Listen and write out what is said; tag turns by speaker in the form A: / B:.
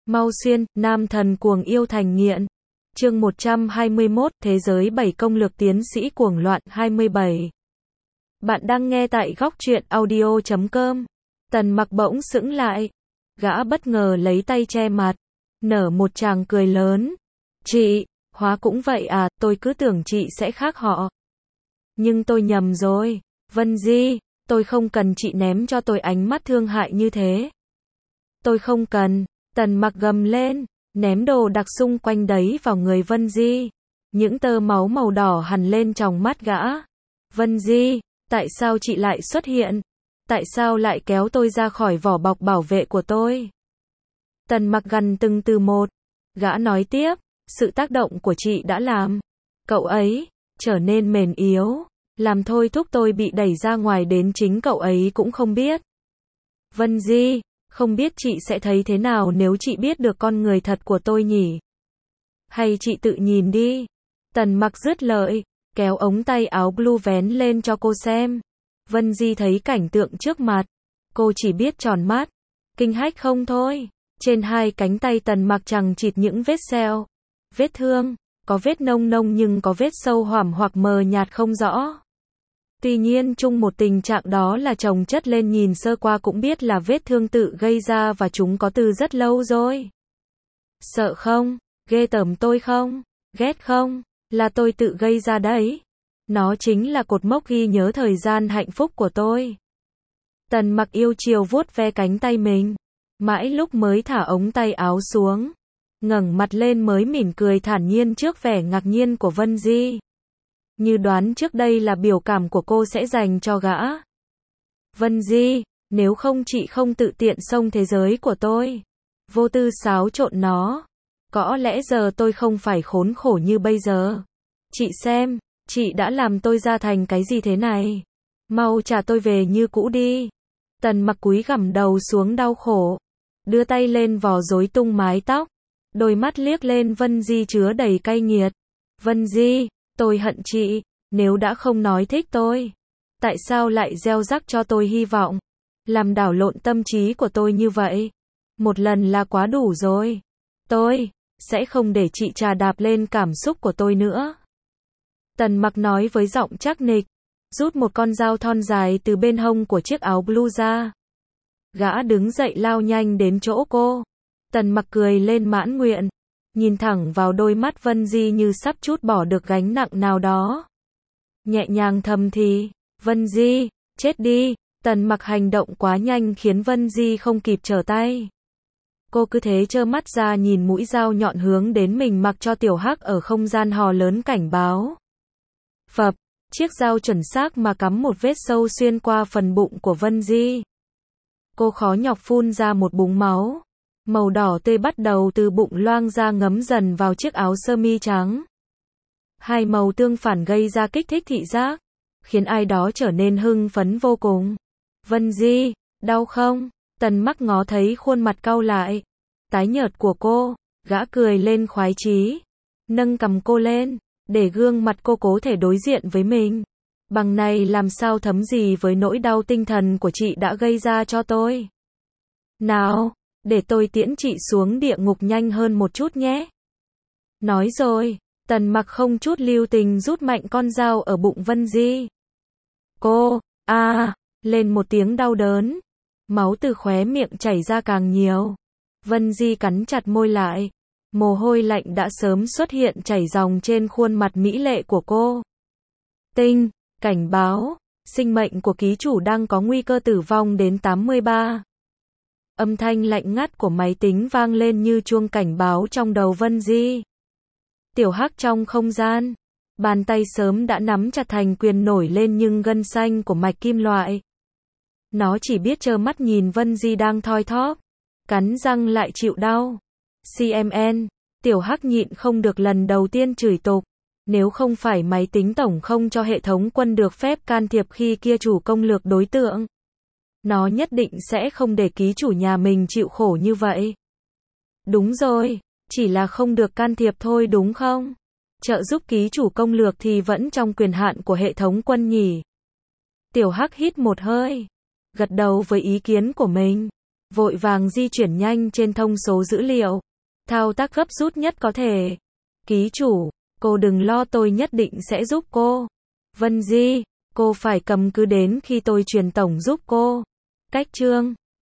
A: Mau xuyên, nam thần cuồng yêu thành nghiện. Chương 121, Thế giới 7 công lược tiến sĩ cuồng loạn 27. Bạn đang nghe tại góc truyện audio.com. Tần Mặc bỗng sững lại. Gã bất ngờ lấy tay che mặt, nở một tràng cười lớn. Chị, hóa cũng vậy à, tôi cứ tưởng chị sẽ khác họ. Nhưng tôi nhầm rồi. Vân Di, tôi không cần chị ném cho tôi ánh mắt thương hại như thế. Tôi không cần. Tần Mặc gầm lên, ném đồ đặc xung quanh đấy vào người Vân Di. Những tơ máu màu đỏ hằn lên trong mắt gã. Vân Di, tại sao chị lại xuất hiện? Tại sao lại kéo tôi ra khỏi vỏ bọc bảo vệ của tôi? Tần Mặc gằn từng từ một. Gã nói tiếp, sự tác động của chị đã làm cậu ấy trở nên mềm yếu, làm thôi thúc tôi bị đẩy ra ngoài đến chính cậu ấy cũng không biết. Vân Di, không biết chị sẽ thấy thế nào nếu chị biết được con người thật của tôi nhỉ? Hay chị tự nhìn đi. Tần Mặc dứt lời, kéo ống tay áo blue vén lên cho cô xem. Vân Di thấy cảnh tượng trước mặt, cô chỉ biết tròn mắt, kinh hách không thôi. Trên hai cánh tay Tần Mặc chằng chịt những vết sẹo, vết thương, có vết nông nông nhưng có vết sâu hoẳm hoặc mờ nhạt không rõ. Tuy nhiên chung một tình trạng đó là chồng chất lên, nhìn sơ qua cũng biết là vết thương tự gây ra và chúng có từ rất lâu rồi. Sợ không? Ghê tởm tôi không? Ghét không? Là tôi tự gây ra đấy. Nó chính là cột mốc ghi nhớ thời gian hạnh phúc của tôi. Tần Mặc yêu chiều vuốt ve cánh tay mình, mãi lúc mới thả ống tay áo xuống, ngẩng mặt lên mới mỉm cười thản nhiên trước vẻ ngạc nhiên của Vân Di. Như đoán trước đây là biểu cảm của cô sẽ dành cho gã. Vân Di, nếu không chị không tự tiện xông thế giới của tôi, vô tư xáo trộn nó, có lẽ giờ tôi không phải khốn khổ như bây giờ. Chị xem, chị đã làm tôi ra thành cái gì thế này. Mau trả tôi về như cũ đi. Tần Mặc cúi gằm đầu xuống đau khổ, đưa tay lên vò rối tung mái tóc, đôi mắt liếc lên Vân Di chứa đầy cay nghiệt. Vân Di, tôi hận chị, nếu đã không nói thích tôi, tại sao lại gieo rắc cho tôi hy vọng, làm đảo lộn tâm trí của tôi như vậy? Một lần là quá đủ rồi. Tôi sẽ không để chị trà đạp lên cảm xúc của tôi nữa. Tần Mặc nói với giọng chắc nịch, rút một con dao thon dài từ bên hông của chiếc áo blue ra. Gã đứng dậy lao nhanh đến chỗ cô. Tần Mặc cười lên mãn nguyện, nhìn thẳng vào đôi mắt Vân Di như sắp trút bỏ được gánh nặng nào đó. Nhẹ nhàng thầm thì, Vân Di, chết đi. Tần Mặc hành động quá nhanh khiến Vân Di không kịp trở tay. Cô cứ thế trơ mắt ra nhìn mũi dao nhọn hướng đến mình, mặc cho Tiểu Hắc ở không gian hò lớn cảnh báo. Phập, chiếc dao chuẩn xác mà cắm một vết sâu xuyên qua phần bụng của Vân Di. Cô khó nhọc phun ra một búng máu màu đỏ tươi bắt đầu từ bụng loang ra, ngấm dần vào chiếc áo sơ mi trắng. Hai màu tương phản gây ra kích thích thị giác, khiến ai đó trở nên hưng phấn vô cùng. Vân Di, đau không? Tần Mặc ngó thấy khuôn mặt cau lại, tái nhợt của cô, gã cười lên khoái chí, nâng cằm cô lên, để gương mặt cô cố thể đối diện với mình. Bằng này làm sao thấm gì với nỗi đau tinh thần của chị đã gây ra cho tôi. Nào, để tôi tiễn chị xuống địa ngục nhanh hơn một chút nhé. Nói rồi, Tần Mặc không chút lưu tình rút mạnh con dao ở bụng Vân Di. Cô, lên một tiếng đau đớn, máu từ khóe miệng chảy ra càng nhiều. Vân Di cắn chặt môi lại, mồ hôi lạnh đã sớm xuất hiện chảy ròng trên khuôn mặt mỹ lệ của cô. Tinh, cảnh báo, sinh mệnh của ký chủ đang có nguy cơ tử vong đến 83. Âm thanh lạnh ngắt của máy tính vang lên như chuông cảnh báo trong đầu Vân Di. Tiểu Hắc trong không gian, bàn tay sớm đã nắm chặt thành quyền nổi lên nhưng gân xanh của mạch kim loại. Nó chỉ biết trơ mắt nhìn Vân Di đang thoi thóp, cắn răng lại chịu đau. CMN, Tiểu Hắc nhịn không được lần đầu tiên chửi tục. Nếu không phải máy tính tổng không cho hệ thống quân được phép can thiệp khi kia chủ công lược đối tượng, nó nhất định sẽ không để ký chủ nhà mình chịu khổ như vậy. Đúng rồi, chỉ là không được can thiệp thôi đúng không? Trợ giúp ký chủ công lược thì vẫn trong quyền hạn của hệ thống quân nhỉ. Tiểu Hắc hít một hơi, gật đầu với ý kiến của mình. Vội vàng di chuyển nhanh trên thông số dữ liệu. Thao tác gấp rút nhất có thể. Ký chủ, cô đừng lo, tôi nhất định sẽ giúp cô. Vân Di, cô phải cầm cứ đến khi tôi truyền tổng giúp cô. Cách chương